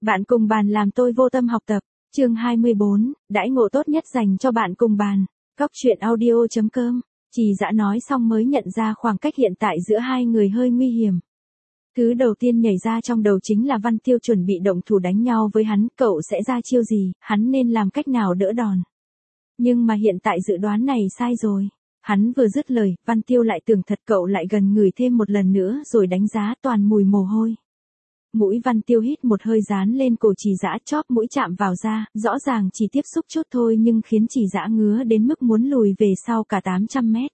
Bạn cùng bàn làm tôi vô tâm học tập. Chương 24, đãi ngộ tốt nhất dành cho bạn cùng bàn. Cóc truyện audio.com. Trì Dã nói xong mới nhận ra khoảng cách hiện tại giữa hai người hơi nguy hiểm. Thứ đầu tiên nhảy ra trong đầu chính là Văn Tiêu chuẩn bị động thủ đánh nhau với hắn, cậu sẽ ra chiêu gì, hắn nên làm cách nào đỡ đòn. Nhưng mà hiện tại dự đoán này sai rồi. Hắn vừa dứt lời, Văn Tiêu lại tưởng thật, cậu lại gần người thêm một lần nữa rồi đánh giá toàn mùi mồ hôi. Mũi Văn Tiêu hít một hơi dán lên cổ Trì Dã, chóp mũi chạm vào da, rõ ràng chỉ tiếp xúc chút thôi nhưng khiến Trì Dã ngứa đến mức muốn lùi về sau cả 800 mét.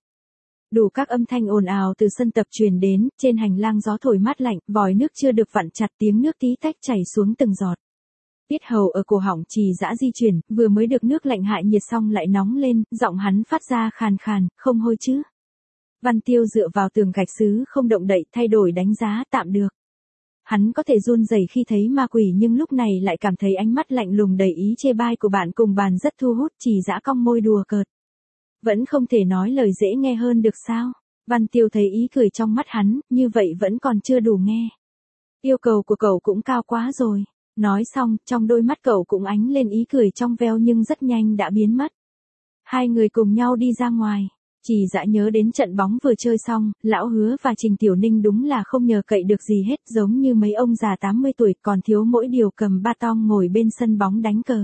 Đủ các âm thanh ồn ào từ sân tập truyền đến, trên hành lang gió thổi mát lạnh, vòi nước chưa được vặn chặt, tiếng nước tí tách chảy xuống từng giọt. Tiết hầu ở cổ họng Trì Dã di chuyển, vừa mới được nước lạnh hạ nhiệt xong lại nóng lên, giọng hắn phát ra khàn khàn, không hôi chứ. Văn Tiêu dựa vào tường gạch sứ không động đậy, thay đổi đánh giá, tạm được. Hắn có thể run rẩy khi thấy ma quỷ nhưng lúc này lại cảm thấy ánh mắt lạnh lùng đầy ý chê bai của bạn cùng bàn rất thu hút. Trì Dã cong môi đùa cợt. Vẫn không thể nói lời dễ nghe hơn được sao? Văn Tiêu thấy ý cười trong mắt hắn, như vậy vẫn còn chưa đủ nghe. Yêu cầu của cậu cũng cao quá rồi. Nói xong, trong đôi mắt cậu cũng ánh lên ý cười trong veo nhưng rất nhanh đã biến mất. Hai người cùng nhau đi ra ngoài. Trì Dã nhớ đến trận bóng vừa chơi xong, Lão Hứa và Trình Tiểu Ninh đúng là không nhờ cậy được gì hết, giống như mấy ông già 80 tuổi còn thiếu mỗi điều cầm ba tong ngồi bên sân bóng đánh cờ.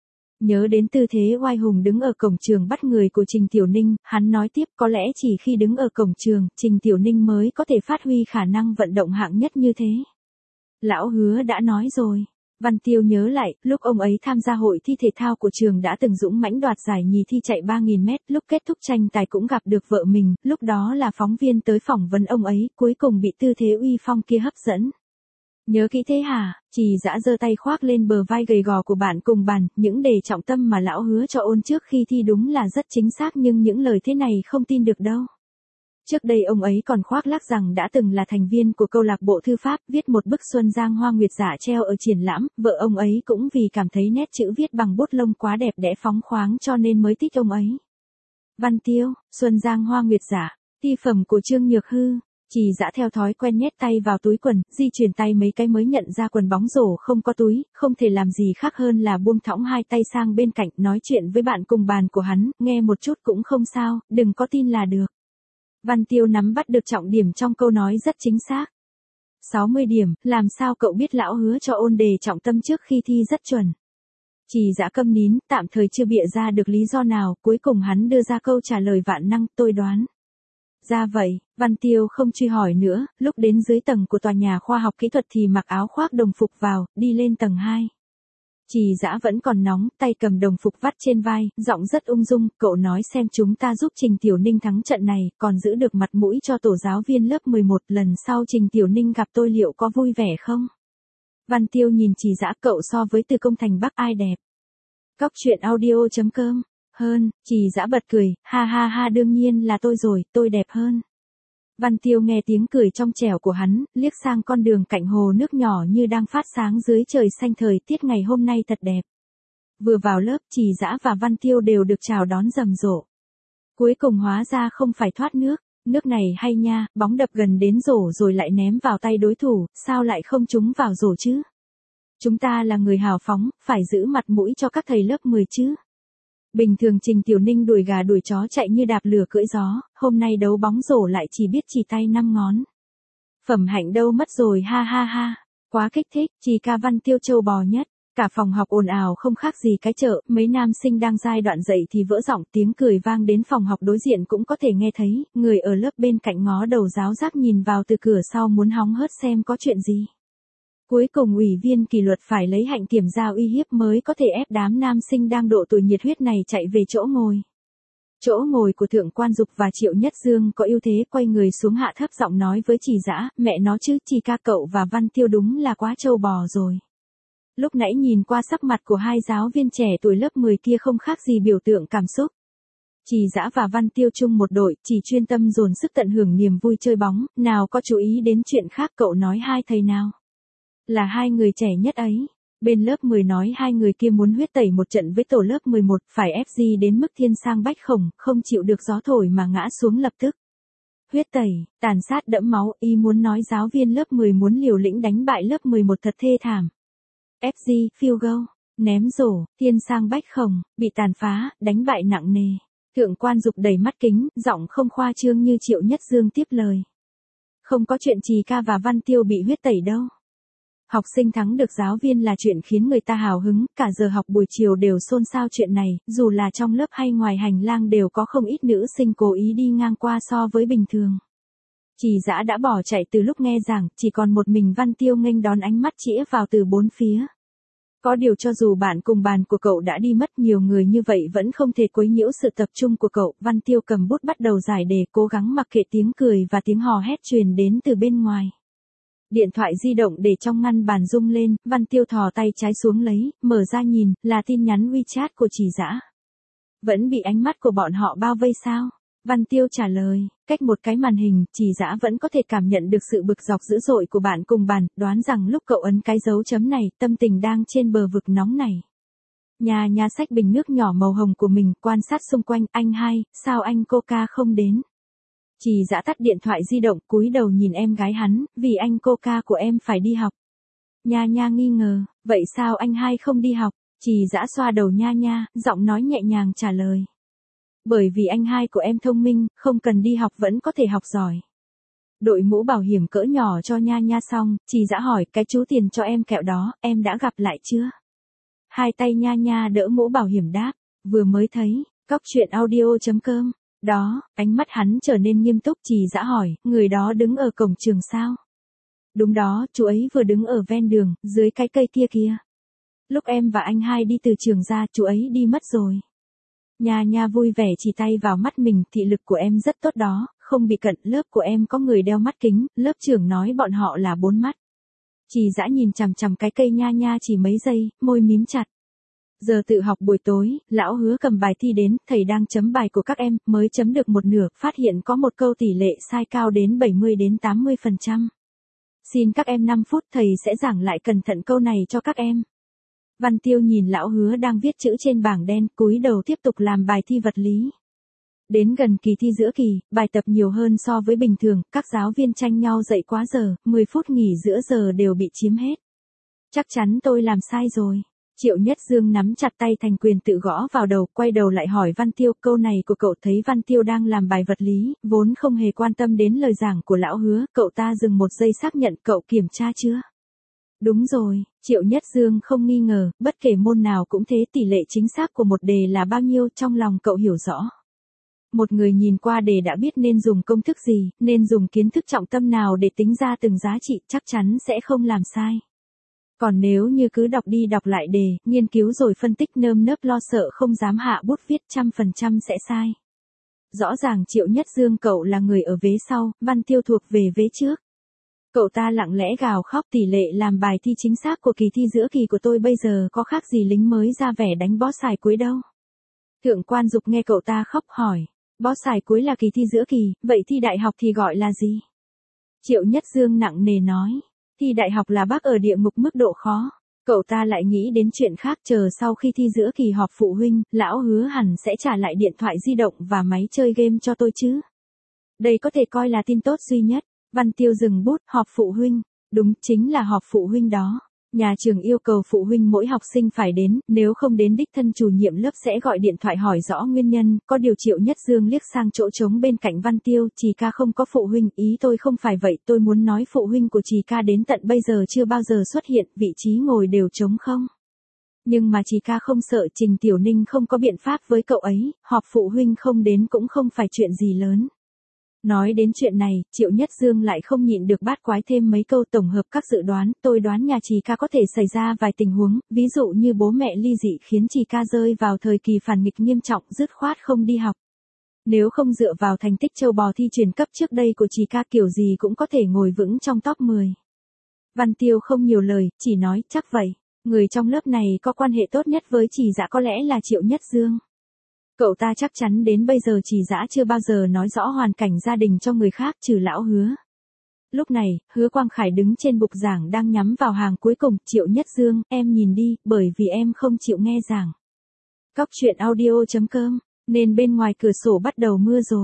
Nhớ đến tư thế oai hùng đứng ở cổng trường bắt người của Trình Tiểu Ninh, hắn nói tiếp, có lẽ chỉ khi đứng ở cổng trường, Trình Tiểu Ninh mới có thể phát huy khả năng vận động hạng nhất như thế. Lão Hứa đã nói rồi. Văn Tiêu nhớ lại, lúc ông ấy tham gia hội thi thể thao của trường đã từng dũng mãnh đoạt giải nhì thi chạy 3.000 mét, lúc kết thúc tranh tài cũng gặp được vợ mình, lúc đó là phóng viên tới phỏng vấn ông ấy, cuối cùng bị tư thế uy phong kia hấp dẫn. Nhớ kỹ thế hả? Trì Dã giơ tay khoác lên bờ vai gầy gò của bạn cùng bàn, những đề trọng tâm mà Lão Hứa cho ôn trước khi thi đúng là rất chính xác nhưng những lời thế này không tin được đâu. Trước đây ông ấy còn khoác lác rằng đã từng là thành viên của câu lạc bộ thư pháp, viết một bức Xuân Giang Hoa Nguyệt Giả treo ở triển lãm, vợ ông ấy cũng vì cảm thấy nét chữ viết bằng bút lông quá đẹp đẽ phóng khoáng cho nên mới thích ông ấy. Văn Tiêu, Xuân Giang Hoa Nguyệt Giả, thi phẩm của Trương Nhược Hư. Trì Dã theo thói quen nhét tay vào túi quần, di chuyển tay mấy cái mới nhận ra quần bóng rổ không có túi, không thể làm gì khác hơn là buông thõng hai tay sang bên cạnh, nói chuyện với bạn cùng bàn của hắn, nghe một chút cũng không sao, đừng có tin là được. Văn Tiêu nắm bắt được trọng điểm trong câu nói rất chính xác. 60 điểm, làm sao cậu biết Lão Hứa cho ôn đề trọng tâm trước khi thi rất chuẩn. Trì Dã câm nín, tạm thời chưa bịa ra được lý do nào, cuối cùng hắn đưa ra câu trả lời vạn năng, tôi đoán. Ra vậy, Văn Tiêu không truy hỏi nữa, lúc đến dưới tầng của tòa nhà khoa học kỹ thuật thì mặc áo khoác đồng phục vào, đi lên tầng 2. Trì Dã vẫn còn nóng, tay cầm đồng phục vắt trên vai, giọng rất ung dung, cậu nói xem chúng ta giúp Trình Tiểu Ninh thắng trận này, còn giữ được mặt mũi cho tổ giáo viên lớp 11, lần sau Trình Tiểu Ninh gặp tôi liệu có vui vẻ không? Văn Tiêu nhìn Trì Dã, cậu so với Từ Công Thành Bắc ai đẹp? Cóc truyện audio.com. Hơn, Trì Dã bật cười, ha ha ha, đương nhiên là tôi rồi, tôi đẹp hơn. Văn Tiêu nghe tiếng cười trong trẻo của hắn, liếc sang con đường cạnh hồ nước nhỏ như đang phát sáng dưới trời xanh, thời tiết ngày hôm nay thật đẹp. Vừa vào lớp, Trì Dã và Văn Tiêu đều được chào đón rầm rộ. Cuối cùng hóa ra không phải thoát nước, nước này hay nha, bóng đập gần đến rổ rồi lại ném vào tay đối thủ, sao lại không trúng vào rổ chứ? Chúng ta là người hào phóng, phải giữ mặt mũi cho các thầy lớp 10 chứ. Bình thường Trình Tiểu Ninh đuổi gà đuổi chó chạy như đạp lửa cưỡi gió, hôm nay đấu bóng rổ lại chỉ biết chỉ tay 5 ngón. Phẩm hạnh đâu mất rồi, ha ha ha, quá kích thích, Trì ca Văn Tiêu trâu bò nhất. Cả phòng học ồn ào không khác gì cái chợ, mấy nam sinh đang giai đoạn dậy thì vỡ giọng, tiếng cười vang đến phòng học đối diện cũng có thể nghe thấy, người ở lớp bên cạnh ngó đầu giáo giác nhìn vào từ cửa sau muốn hóng hớt xem có chuyện gì. Cuối cùng ủy viên kỷ luật phải lấy hạnh kiểm ra uy hiếp mới có thể ép đám nam sinh đang độ tuổi nhiệt huyết này chạy về chỗ ngồi. Chỗ ngồi của Thượng Quan Dục và Triệu Nhất Dương có ưu thế, quay người xuống hạ thấp giọng nói với Trì Dã, mẹ nó chứ, Trì ca cậu và Văn Tiêu đúng là quá trâu bò rồi. Lúc nãy nhìn qua sắc mặt của hai giáo viên trẻ tuổi lớp 10 kia không khác gì biểu tượng cảm xúc. Trì Dã và Văn Tiêu chung một đội, chỉ chuyên tâm dồn sức tận hưởng niềm vui chơi bóng, nào có chú ý đến chuyện khác. Cậu nói hai thầy nào? Là hai người trẻ nhất ấy. Bên lớp 10 nói hai người kia muốn huyết tẩy một trận với tổ lớp 11, phải ép gì đến mức thiên sang bách khổng, không chịu được gió thổi mà ngã xuống lập tức. Huyết tẩy, tàn sát đẫm máu, y muốn nói giáo viên lớp 10 muốn liều lĩnh đánh bại lớp 11 thật thê thảm. FG, field goal, ném rổ, thiên sang bách khổng, bị tàn phá, đánh bại nặng nề. Thượng quan Dục đầy mắt kính, giọng không khoa trương như Triệu Nhất Dương tiếp lời. Không có chuyện Trì ca và Văn Tiêu bị huyết tẩy đâu. Học sinh thắng được giáo viên là chuyện khiến người ta hào hứng, cả giờ học buổi chiều đều xôn xao chuyện này, dù là trong lớp hay ngoài hành lang đều có không ít nữ sinh cố ý đi ngang qua so với bình thường. Trì Dã đã bỏ chạy từ lúc nghe giảng, chỉ còn một mình Văn Tiêu nghênh đón ánh mắt chĩa vào từ bốn phía. Có điều cho dù bạn cùng bàn của cậu đã đi mất, nhiều người như vậy vẫn không thể quấy nhiễu sự tập trung của cậu. Văn Tiêu cầm bút bắt đầu giải đề, cố gắng mặc kệ tiếng cười và tiếng hò hét truyền đến từ bên ngoài. Điện thoại di động để trong ngăn bàn rung lên, Văn Tiêu thò tay trái xuống lấy, mở ra nhìn, là tin nhắn WeChat của Trì Dã. Vẫn bị ánh mắt của bọn họ bao vây sao? Văn Tiêu trả lời, cách một cái màn hình, Trì Dã vẫn có thể cảm nhận được sự bực dọc dữ dội của bạn cùng bàn, đoán rằng lúc cậu ấn cái dấu chấm này, tâm tình đang trên bờ vực nóng này. Nhà xách bình nước nhỏ màu hồng của mình, quan sát xung quanh, anh hai, sao anh Coca không đến? Trì Dã tắt điện thoại di động, cúi đầu nhìn em gái hắn, vì anh Coca của em phải đi học. Nha nghi ngờ, vậy sao anh hai không đi học? Trì Dã xoa đầu Nha, giọng nói nhẹ nhàng trả lời. Bởi vì anh hai của em thông minh, không cần đi học vẫn có thể học giỏi. Đội mũ bảo hiểm cỡ nhỏ cho Nha xong, Trì Dã hỏi, cái chú tiền cho em kẹo đó, em đã gặp lại chưa? Hai tay Nha đỡ mũ bảo hiểm đáp, vừa mới thấy, coctruyện.audio.com. Đó, ánh mắt hắn trở nên nghiêm túc. Trì Dã hỏi, người đó đứng ở cổng trường sao? Đúng đó, chú ấy vừa đứng ở ven đường, dưới cái cây kia. Lúc em và anh hai đi từ trường ra, chú ấy đi mất rồi. Nha vui vẻ chỉ tay vào mắt mình, thị lực của em rất tốt đó, không bị cận, lớp của em có người đeo mắt kính, lớp trưởng nói bọn họ là 4 mắt. Trì Dã nhìn chằm chằm cái cây Nha chỉ mấy giây, môi mím chặt. Giờ tự học buổi tối, lão Hứa cầm bài thi đến, thầy đang chấm bài của các em, mới chấm được một nửa, phát hiện có một câu tỷ lệ sai cao đến 70-80%. Xin các em 5 phút, thầy sẽ giảng lại cẩn thận câu này cho các em. Văn Tiêu nhìn lão Hứa đang viết chữ trên bảng đen, cúi đầu tiếp tục làm bài thi vật lý. Đến gần kỳ thi giữa kỳ, bài tập nhiều hơn so với bình thường, các giáo viên tranh nhau dạy quá giờ, 10 phút nghỉ giữa giờ đều bị chiếm hết. Chắc chắn tôi làm sai rồi. Triệu Nhất Dương nắm chặt tay thành quyền tự gõ vào đầu, quay đầu lại hỏi Văn Tiêu, câu này của cậu. Thấy Văn Tiêu đang làm bài vật lý, vốn không hề quan tâm đến lời giảng của lão Hứa, cậu ta dừng một giây xác nhận, cậu kiểm tra chưa? Đúng rồi, Triệu Nhất Dương không nghi ngờ, bất kể môn nào cũng thế, tỷ lệ chính xác của một đề là bao nhiêu, trong lòng cậu hiểu rõ. Một người nhìn qua đề đã biết nên dùng công thức gì, nên dùng kiến thức trọng tâm nào để tính ra từng giá trị, chắc chắn sẽ không làm sai. Còn nếu như cứ đọc đi đọc lại đề, nghiên cứu rồi phân tích nơm nớp lo sợ không dám hạ bút viết, 100% sẽ sai. Rõ ràng Triệu Nhất Dương cậu là người ở vế sau, Văn Tiêu thuộc về vế trước. Cậu ta lặng lẽ gào khóc, tỷ lệ làm bài thi chính xác của kỳ thi giữa kỳ của tôi bây giờ có khác gì lính mới ra vẻ đánh bó xài cuối đâu. Thượng quan Dục nghe cậu ta khóc hỏi, bó xài cuối là kỳ thi giữa kỳ, vậy thi đại học thì gọi là gì? Triệu Nhất Dương nặng nề nói, thi đại học là bác ở địa ngục mức độ khó. Cậu ta lại nghĩ đến chuyện khác, chờ sau khi thi giữa kỳ họp phụ huynh, lão Hứa hẳn sẽ trả lại điện thoại di động và máy chơi game cho tôi chứ. Đây có thể coi là tin tốt duy nhất. Văn Tiêu dừng bút, họp phụ huynh. Đúng, chính là họp phụ huynh đó. Nhà trường yêu cầu phụ huynh mỗi học sinh phải đến, nếu không đến đích thân chủ nhiệm lớp sẽ gọi điện thoại hỏi rõ nguyên nhân. Có điều Triệu Nhất Dương liếc sang chỗ trống bên cạnh Văn Tiêu, Trì ca không có phụ huynh, ý tôi không phải vậy, tôi muốn nói phụ huynh của Trì ca đến tận bây giờ chưa bao giờ xuất hiện, vị trí ngồi đều trống không. Nhưng mà Trì ca không sợ, Trình Tiểu Ninh không có biện pháp với cậu ấy, họp phụ huynh không đến cũng không phải chuyện gì lớn. Nói đến chuyện này, Triệu Nhất Dương lại không nhịn được bát quái thêm mấy câu tổng hợp các dự đoán, tôi đoán nhà Trì ca có thể xảy ra vài tình huống, ví dụ như bố mẹ ly dị khiến Trì ca rơi vào thời kỳ phản nghịch nghiêm trọng, dứt khoát không đi học. Nếu không dựa vào thành tích châu bò thi chuyển cấp trước đây của Trì ca, kiểu gì cũng có thể ngồi vững trong top 10. Văn Tiêu không nhiều lời, chỉ nói, chắc vậy. Người trong lớp này có quan hệ tốt nhất với Trì Dã có lẽ là Triệu Nhất Dương. Cậu ta chắc chắn đến bây giờ Trì Dã chưa bao giờ nói rõ hoàn cảnh gia đình cho người khác trừ lão Hứa. Lúc này, Hứa Quang Khải đứng trên bục giảng đang nhắm vào hàng cuối cùng, Triệu Nhất Dương, em nhìn đi, bởi vì em không chịu nghe giảng. Coctruyện.audio.com, nên bên ngoài cửa sổ bắt đầu mưa rồi.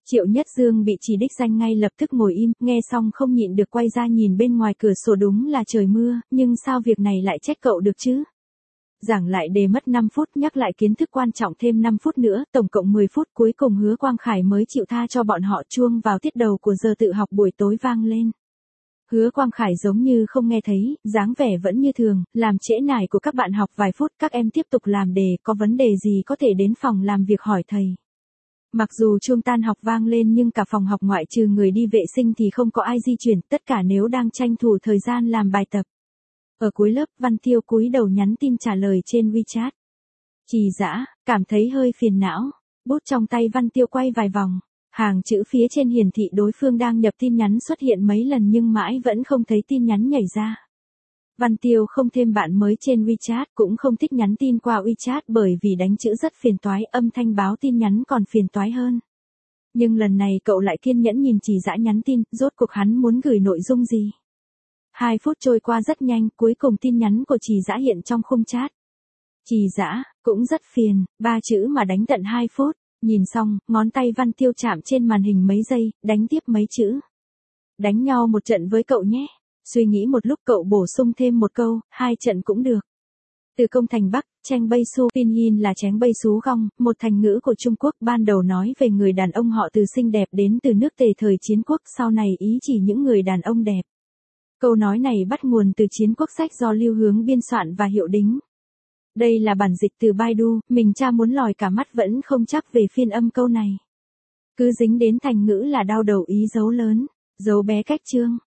Triệu Nhất Dương bị chỉ đích danh ngay lập tức ngồi im, nghe xong không nhịn được quay ra nhìn bên ngoài cửa sổ, đúng là trời mưa, nhưng sao việc này lại trách cậu được chứ? Giảng lại đề mất 5 phút, nhắc lại kiến thức quan trọng thêm 5 phút nữa, tổng cộng 10 phút, cuối cùng Hứa Quang Khải mới chịu tha cho bọn họ. Chuông vào tiết đầu của giờ tự học buổi tối vang lên. Hứa Quang Khải giống như không nghe thấy, dáng vẻ vẫn như thường, làm trễ nải của các bạn học vài phút, các em tiếp tục làm đề, có vấn đề gì có thể đến phòng làm việc hỏi thầy. Mặc dù chuông tan học vang lên nhưng cả phòng học ngoại trừ người đi vệ sinh thì không có ai di chuyển, tất cả nếu đang tranh thủ thời gian làm bài tập. Ở cuối lớp, Văn Tiêu cúi đầu nhắn tin trả lời trên WeChat. Trì Dã, cảm thấy hơi phiền não. Bút trong tay Văn Tiêu quay vài vòng. Hàng chữ phía trên hiển thị đối phương đang nhập tin nhắn xuất hiện mấy lần nhưng mãi vẫn không thấy tin nhắn nhảy ra. Văn Tiêu không thêm bạn mới trên WeChat, cũng không thích nhắn tin qua WeChat bởi vì đánh chữ rất phiền toái, âm thanh báo tin nhắn còn phiền toái hơn. Nhưng lần này cậu lại kiên nhẫn nhìn Trì Dã nhắn tin, rốt cuộc hắn muốn gửi nội dung gì. 2 phút trôi qua rất nhanh, cuối cùng tin nhắn của Trì Dã hiện trong khung chat. Trì Dã, cũng rất phiền, 3 chữ mà đánh tận 2 phút. Nhìn xong, ngón tay Văn Tiêu chạm trên màn hình mấy giây, đánh tiếp mấy chữ. Đánh nhau một trận với cậu nhé. Suy nghĩ một lúc cậu bổ sung thêm một câu, 2 trận cũng được. Từ công thành Bắc, Cheng Bay Su Pinyin là Cheng Bay Su Gong, một thành ngữ của Trung Quốc, ban đầu nói về người đàn ông họ từ xinh đẹp đến từ nước Tề thời chiến quốc, sau này ý chỉ những người đàn ông đẹp. Câu nói này bắt nguồn từ chiến quốc sách do Lưu Hướng biên soạn và hiệu đính. Đây là bản dịch từ Baidu, mình tra muốn lòi cả mắt vẫn không chắc về phiên âm câu này. Cứ dính đến thành ngữ là đau đầu ý dấu lớn, dấu bé cách chương.